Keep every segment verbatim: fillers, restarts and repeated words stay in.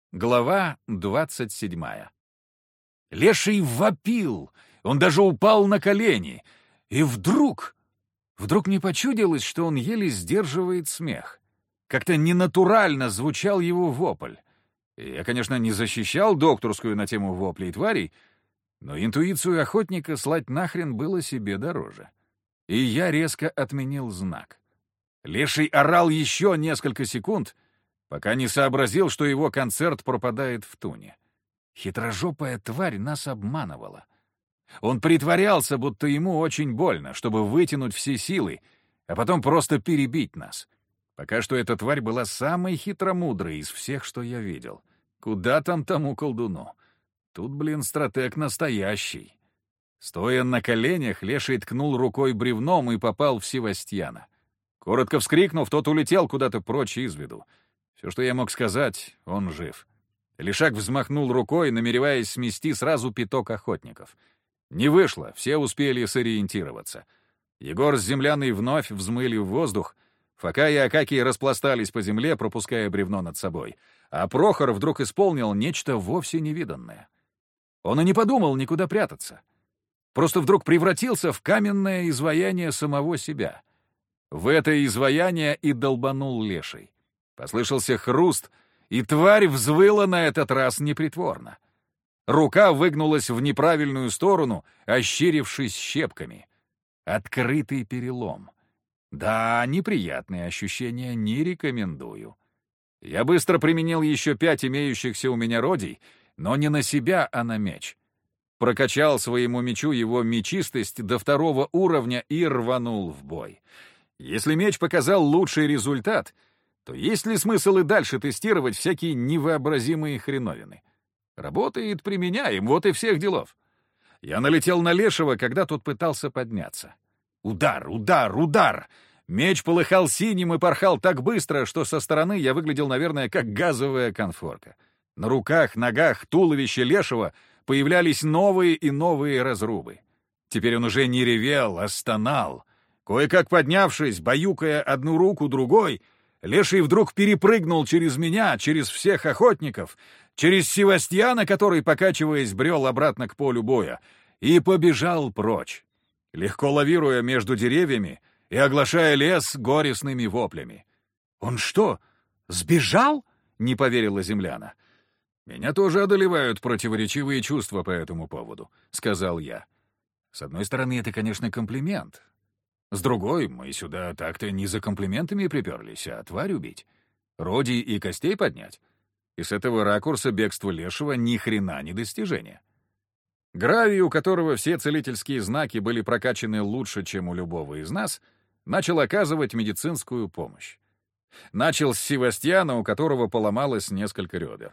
Глава двадцать седьмая. Леший вопил, он даже упал на колени. И вдруг, вдруг мне почудилось, что он еле сдерживает смех. Как-то ненатурально звучал его вопль. Я, конечно, не защищал докторскую на тему воплей тварей, но интуицию охотника слать нахрен было себе дороже. И я резко отменил знак. Леший орал еще несколько секунд, пока не сообразил, что его концерт пропадает в туне. Хитрожопая тварь нас обманывала. Он притворялся, будто ему очень больно, чтобы вытянуть все силы, а потом просто перебить нас. Пока что эта тварь была самой хитромудрой из всех, что я видел. Куда там тому колдуну? Тут, блин, стратег настоящий. Стоя на коленях, Леший ткнул рукой бревном и попал в Севастьяна. Коротко вскрикнув, тот улетел куда-то прочь из виду. Все, что я мог сказать, он жив. Лешак взмахнул рукой, намереваясь смести сразу пяток охотников. Не вышло, все успели сориентироваться. Егор с земляной вновь взмыли в воздух, Фока и Акакий распластались по земле, пропуская бревно над собой. А Прохор вдруг исполнил нечто вовсе невиданное. Он и не подумал никуда прятаться. Просто вдруг превратился в каменное изваяние самого себя. В это изваяние и долбанул Леший. Послышался хруст, и тварь взвыла на этот раз непритворно. Рука выгнулась в неправильную сторону, ощерившись щепками. Открытый перелом. Да, неприятные ощущения, не рекомендую. Я быстро применил еще пять имеющихся у меня родий, но не на себя, а на меч. Прокачал своему мечу его мечистость до второго уровня и рванул в бой. Если меч показал лучший результат, то есть ли смысл и дальше тестировать всякие невообразимые хреновины? Работает, применяем, вот и всех делов. Я налетел на Лешего, когда тот пытался подняться. Удар, удар, удар! Меч полыхал синим и порхал так быстро, что со стороны я выглядел, наверное, как газовая конфорка. На руках, ногах, туловище Лешего появлялись новые и новые разрубы. Теперь он уже не ревел, а стонал. Кое-как поднявшись, баюкая одну руку другой, Леший вдруг перепрыгнул через меня, через всех охотников, через Севастьяна, который, покачиваясь, брел обратно к полю боя, и побежал прочь, легко лавируя между деревьями и оглашая лес горестными воплями. «Он что, сбежал?» — не поверила земляна. «Меня тоже одолевают противоречивые чувства по этому поводу», — сказал я. «С одной стороны, это, конечно, комплимент. С другой, мы сюда так-то не за комплиментами приперлись, а тварь убить, родий и костей поднять. И с этого ракурса бегство Лешего ни хрена не достижение. Гравий, у которого все целительские знаки были прокачаны лучше, чем у любого из нас, начал оказывать медицинскую помощь. Начал с Севастьяна, у которого поломалось несколько ребер.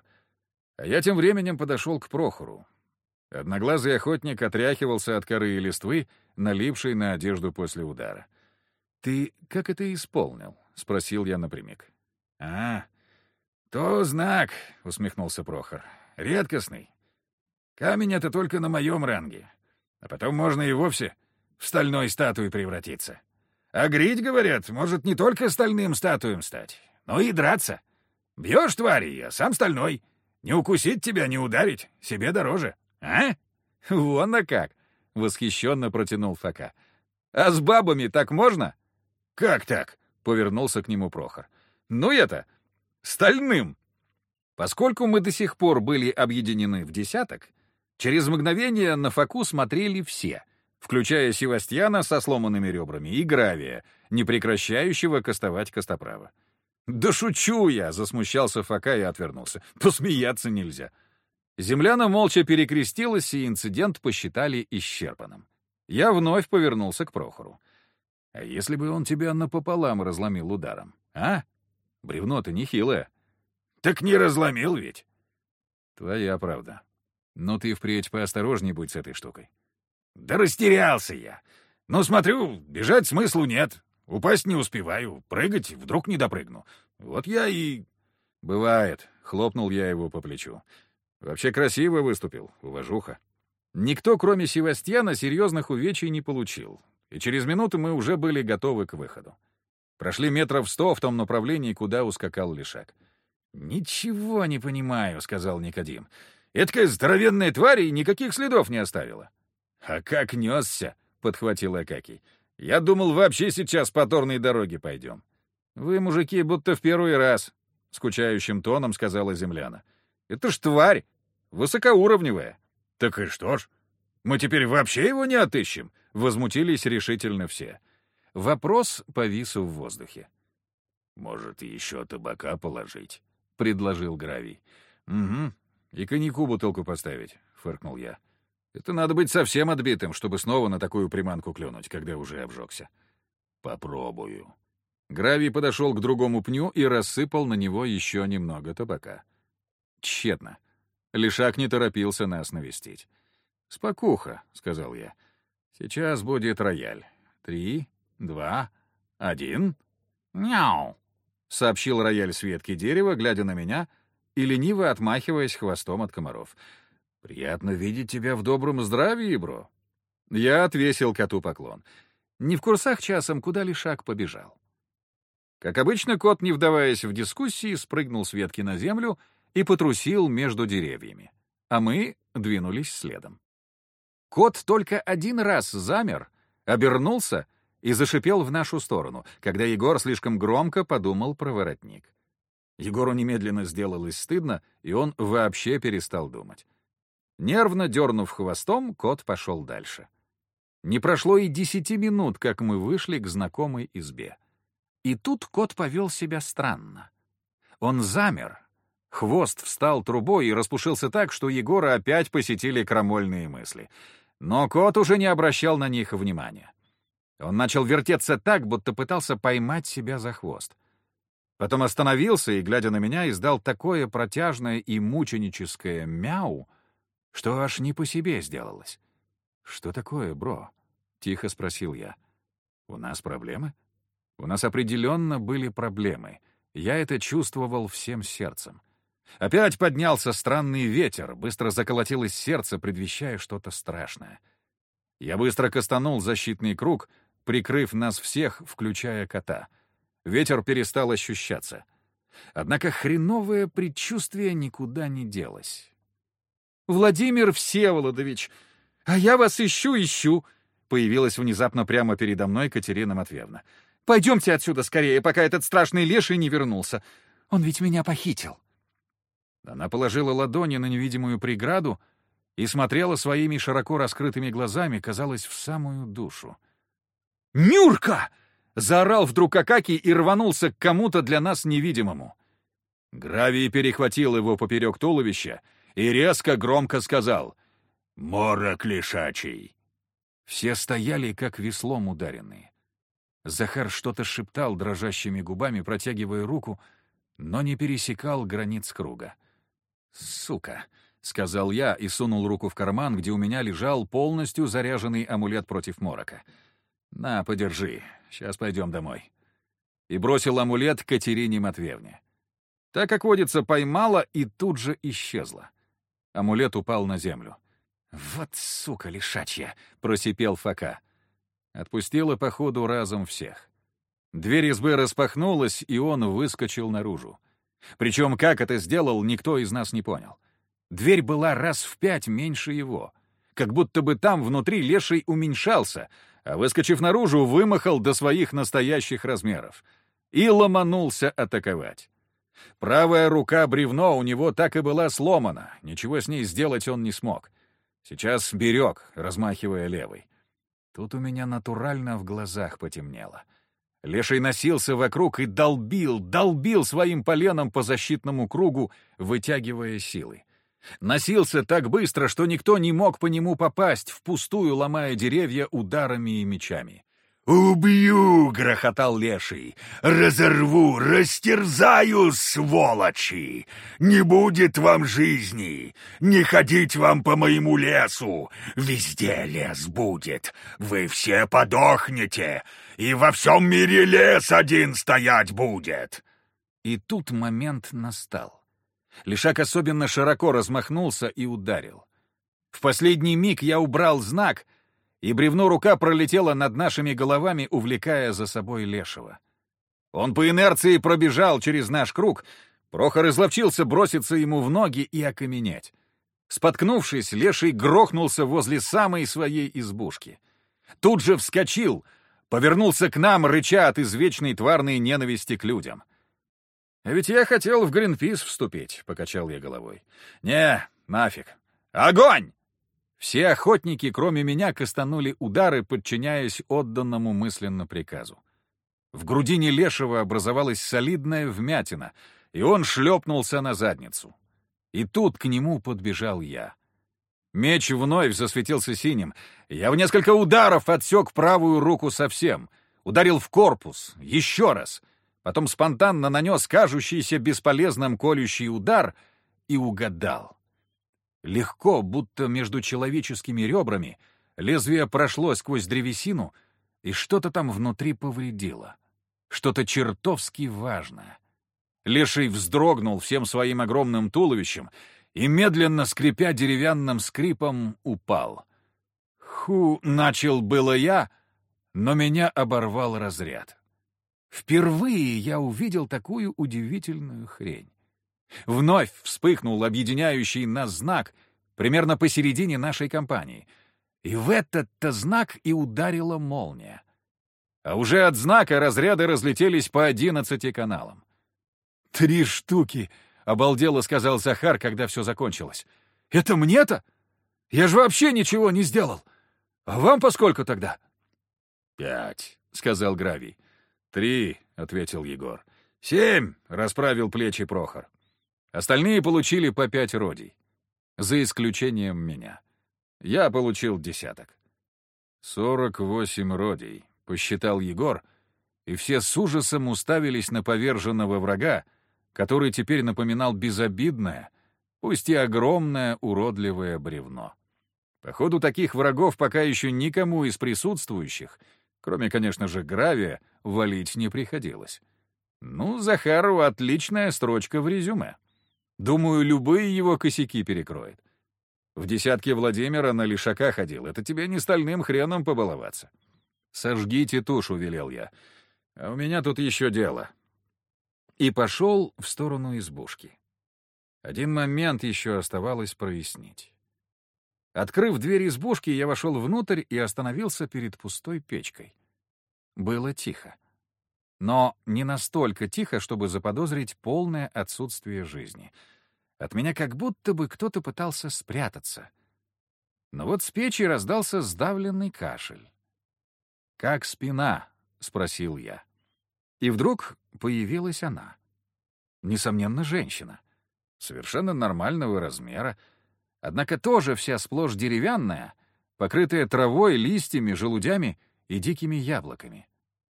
А я тем временем подошел к Прохору. Одноглазый охотник отряхивался от коры и листвы, налипшей на одежду после удара. «Ты как это исполнил?» — спросил я напрямик. «А, то знак», — усмехнулся Прохор. «Редкостный. Камень — это только на моем ранге. А потом можно и вовсе в стальной статуи превратиться. А грить, говорят, может не только стальным статуем стать, но и драться. Бьешь твари, а сам стальной. Не укусить тебя, не ударить, себе дороже. А? Вон на как!» — восхищенно протянул Фока. «А с бабами так можно?» «Как так?» — повернулся к нему Прохор. «Ну это, стальным!» Поскольку мы до сих пор были объединены в десяток, через мгновение на Фоку смотрели все, включая Севастьяна со сломанными ребрами и Гравия, не прекращающего кастовать костоправа. «Да шучу я!» — засмущался Фока и отвернулся. «Посмеяться нельзя!» Земляна молча перекрестилась, и инцидент посчитали исчерпанным. Я вновь повернулся к Прохору. «А если бы он тебя напополам разломил ударом, а? Бревно-то нехилое». «Так не разломил ведь». «Твоя правда. Но ты впредь поосторожней будь с этой штукой». «Да растерялся я. Ну, смотрю, бежать смыслу нет. Упасть не успеваю, прыгать вдруг не допрыгну. Вот я и...» «Бывает», — хлопнул я его по плечу. «Вообще красиво выступил, уважуха». Никто, кроме Севастьяна, серьезных увечий не получил, и через минуту мы уже были готовы к выходу. Прошли метров сто в том направлении, куда ускакал Лешак. «Ничего не понимаю», — сказал Никодим. «Эдакая здоровенная тварь и никаких следов не оставила». «А как несся?» — подхватил Акакий. «Я думал, вообще сейчас по торной дороге пойдем». «Вы, мужики, будто в первый раз», — скучающим тоном сказала земляна. «Это ж тварь, высокоуровневая». «Так и что ж? Мы теперь вообще его не отыщем?» — возмутились решительно все. Вопрос повис в воздухе. «Может, еще табака положить?» — предложил Гравий. «Угу. И коньяку бутылку поставить», — фыркнул я. «Это надо быть совсем отбитым, чтобы снова на такую приманку клюнуть, когда уже обжегся». «Попробую». Гравий подошел к другому пню и рассыпал на него еще немного табака. Тщетно. Лишак не торопился нас навестить. «Спокуха», — сказал я. «Сейчас будет рояль. Три, два, один». «Мяу», — сообщил рояль с ветки дерева, глядя на меня и лениво отмахиваясь хвостом от комаров. «Приятно видеть тебя в добром здравии, бро». Я отвесил коту поклон. Не в курсах часом, куда Лишак побежал. Как обычно, кот, не вдаваясь в дискуссии, спрыгнул с ветки на землю и потрусил между деревьями, а мы двинулись следом. Кот только один раз замер, обернулся и зашипел в нашу сторону, когда Егор слишком громко подумал про воротник. Егору немедленно сделалось стыдно, и он вообще перестал думать. Нервно дернув хвостом, кот пошел дальше. Не прошло и десяти минут, как мы вышли к знакомой избе. И тут кот повел себя странно. Он замер, хвост встал трубой и распушился так, что Егора опять посетили крамольные мысли. Но кот уже не обращал на них внимания. Он начал вертеться так, будто пытался поймать себя за хвост. Потом остановился и, глядя на меня, издал такое протяжное и мученическое «мяу», что аж не по себе сделалось. «Что такое, бро?» — тихо спросил я. «У нас проблемы?» У нас определенно были проблемы. Я это чувствовал всем сердцем. Опять поднялся странный ветер, быстро заколотилось сердце, предвещая что-то страшное. Я быстро кастанул защитный круг, прикрыв нас всех, включая кота. Ветер перестал ощущаться. Однако хреновое предчувствие никуда не делось. «Владимир Всеволодович, а я вас ищу-ищу!» Появилась внезапно прямо передо мной Катерина Матвеевна. «Пойдемте отсюда скорее, пока этот страшный леший не вернулся. Он ведь меня похитил». Она положила ладони на невидимую преграду и смотрела своими широко раскрытыми глазами, казалось, в самую душу. «Нюрка!» — заорал вдруг Акакий и рванулся к кому-то для нас невидимому. Гравий перехватил его поперек туловища и резко громко сказал: «Морок лишачий!» Все стояли, как веслом ударенные. Захар что-то шептал дрожащими губами, протягивая руку, но не пересекал границ круга. «Сука!» — сказал я и сунул руку в карман, где у меня лежал полностью заряженный амулет против морока. «На, подержи, сейчас пойдем домой». И бросил амулет Катерине Матвеевне. Та, как водится, поймала и тут же исчезла. Амулет упал на землю. «Вот сука лишачья!» — просипел Фока. Отпустила, походу, разом всех. Дверь избы распахнулась, и он выскочил наружу. Причем, как это сделал, никто из нас не понял. Дверь была раз в пять меньше его. Как будто бы там внутри леший уменьшался, а, выскочив наружу, вымахал до своих настоящих размеров. И ломанулся атаковать. Правая рука бревно у него так и была сломана, ничего с ней сделать он не смог. Сейчас берег, размахивая левой. Тут у меня натурально в глазах потемнело. Леший носился вокруг и долбил, долбил своим поленом по защитному кругу, вытягивая силы. Носился так быстро, что никто не мог по нему попасть, впустую ломая деревья ударами и мечами. «Убью!» — грохотал леший. «Разорву, растерзаю, сволочи! Не будет вам жизни! Не ходить вам по моему лесу! Везде лес будет! Вы все подохнете! И во всем мире лес один стоять будет!» И тут момент настал. Лишак особенно широко размахнулся и ударил. В последний миг я убрал знак, и бревно рука пролетела над нашими головами, увлекая за собой лешего. Он по инерции пробежал через наш круг, Прохор изловчился броситься ему в ноги и окаменеть. Споткнувшись, леший грохнулся возле самой своей избушки. Тут же вскочил, повернулся к нам, рыча от извечной тварной ненависти к людям. «А ведь я хотел в Гринпис вступить», — покачал я головой. «Не, нафиг. Огонь!» Все охотники, кроме меня, кастанули удары, подчиняясь отданному мысленно приказу. В грудине лешего образовалась солидная вмятина, и он шлепнулся на задницу. И тут к нему подбежал я. Меч вновь засветился синим. Я в несколько ударов отсек правую руку совсем. Ударил в корпус. Еще раз. Потом спонтанно нанес кажущийся бесполезным колющий удар и угадал. Легко, будто между человеческими ребрами, лезвие прошло сквозь древесину, и что-то там внутри повредило. Что-то чертовски важное. Леший вздрогнул всем своим огромным туловищем и, медленно скрипя деревянным скрипом, упал. Ху, начал было я, но меня оборвал разряд. Впервые я увидел такую удивительную хрень. Вновь вспыхнул объединяющий нас знак примерно посередине нашей компании. И в этот-то знак и ударила молния. А уже от знака разряды разлетелись по одиннадцати каналам. «Три штуки!» — обалдело сказал Захар, когда все закончилось. «Это мне-то? Я же вообще ничего не сделал! А вам поскольку тогда?» «Пять», — сказал Гравий. «Три», — ответил Егор. «Семь», — расправил плечи Прохор. Остальные получили по пять родий. За исключением меня. Я получил десяток. «Сорок восемь родий», — посчитал Егор, и все с ужасом уставились на поверженного врага, который теперь напоминал безобидное, пусть и огромное уродливое бревно. Походу, таких врагов пока еще никому из присутствующих, кроме, конечно же, Гравия, валить не приходилось. Ну, Захару отличная строчка в резюме. Думаю, любые его косяки перекроет. В десятке Владимира на лишака ходил. Это тебе не стальным хреном побаловаться. «Сожгите тушу», — велел я. «А у меня тут еще дело». И пошел в сторону избушки. Один момент еще оставалось прояснить. Открыв дверь избушки, я вошел внутрь и остановился перед пустой печкой. Было тихо. Но не настолько тихо, чтобы заподозрить полное отсутствие жизни. От меня как будто бы кто-то пытался спрятаться. Но вот с печи раздался сдавленный кашель. «Как спина?» — спросил я. И вдруг появилась она. Несомненно, женщина. Совершенно нормального размера, однако тоже вся сплошь деревянная, покрытая травой, листьями, желудями и дикими яблоками.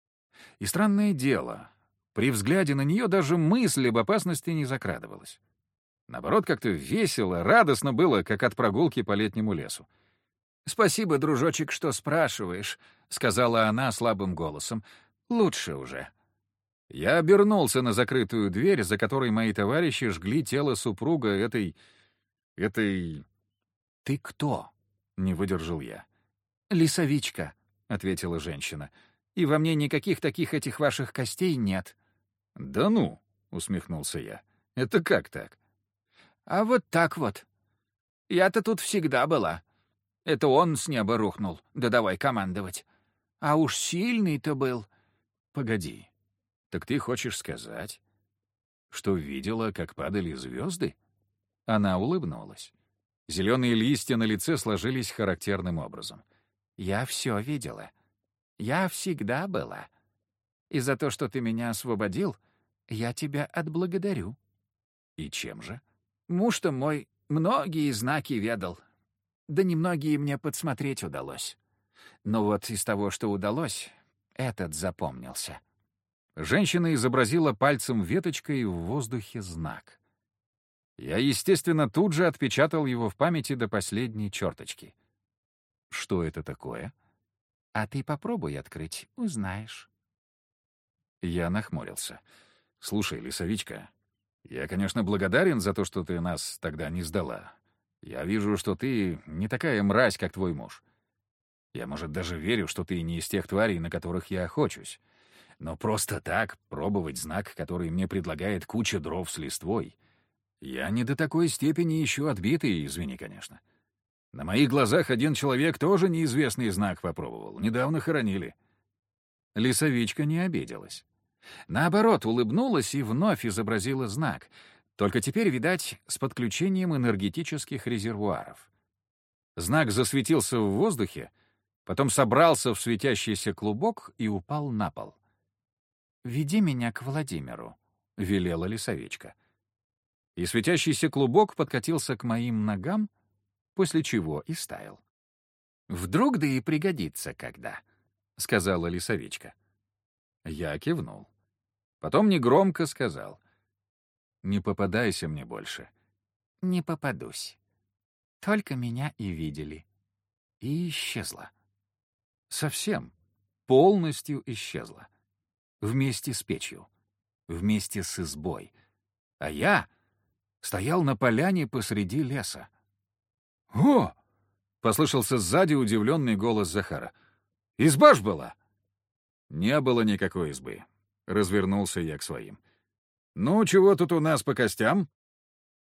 И странное дело, при взгляде на нее даже мысль об опасности не закрадывалась. Наоборот, как-то весело, радостно было, как от прогулки по летнему лесу. «Спасибо, дружочек, что спрашиваешь», — сказала она слабым голосом. «Лучше уже». Я обернулся на закрытую дверь, за которой мои товарищи жгли тело супруга этой... этой... «Ты кто?» — не выдержал я. «Лисовичка», — ответила женщина. «И во мне никаких таких этих ваших костей нет». «Да ну», — усмехнулся я. «Это как так?» «А вот так вот. Я-то тут всегда была. Это он с неба рухнул, да давай командовать. А уж сильный-то был». «Погоди. Так ты хочешь сказать, что видела, как падали звезды?» Она улыбнулась. Зеленые листья на лице сложились характерным образом. «Я все видела. Я всегда была. И за то, что ты меня освободил, я тебя отблагодарю». «И чем же?» «Муж-то мой многие знаки ведал. Да немногие мне подсмотреть удалось. Но вот из того, что удалось, этот запомнился». Женщина изобразила пальцем веточкой в воздухе знак. Я, естественно, тут же отпечатал его в памяти до последней черточки. «Что это такое?» «А ты попробуй открыть, узнаешь». Я нахмурился. «Слушай, лисовичка, я, конечно, благодарен за то, что ты нас тогда не сдала. Я вижу, что ты не такая мразь, как твой муж. Я, может, даже верю, что ты не из тех тварей, на которых я охочусь. Но просто так пробовать знак, который мне предлагает куча дров с листвой, я не до такой степени еще отбитый, извини, конечно. На моих глазах один человек тоже неизвестный знак попробовал. Недавно хоронили. Лисовичка не обиделась. Наоборот, улыбнулась и вновь изобразила знак. Только теперь, видать, с подключением энергетических резервуаров. Знак засветился в воздухе, потом собрался в светящийся клубок и упал на пол. «Веди меня к Владимиру», — велела лисовичка. И светящийся клубок подкатился к моим ногам, после чего и стаял. «Вдруг да и пригодится когда», — сказала лисовичка. Я кивнул. Потом негромко сказал: «Не попадайся мне больше». «Не попадусь. Только меня и видели». И исчезла. Совсем, полностью исчезла. Вместе с печью, вместе с избой. А я стоял на поляне посреди леса. «О!» — послышался сзади удивленный голос Захара. «Изба ж была!» «Не было никакой избы», — развернулся я к своим. «Ну, чего тут у нас по костям?»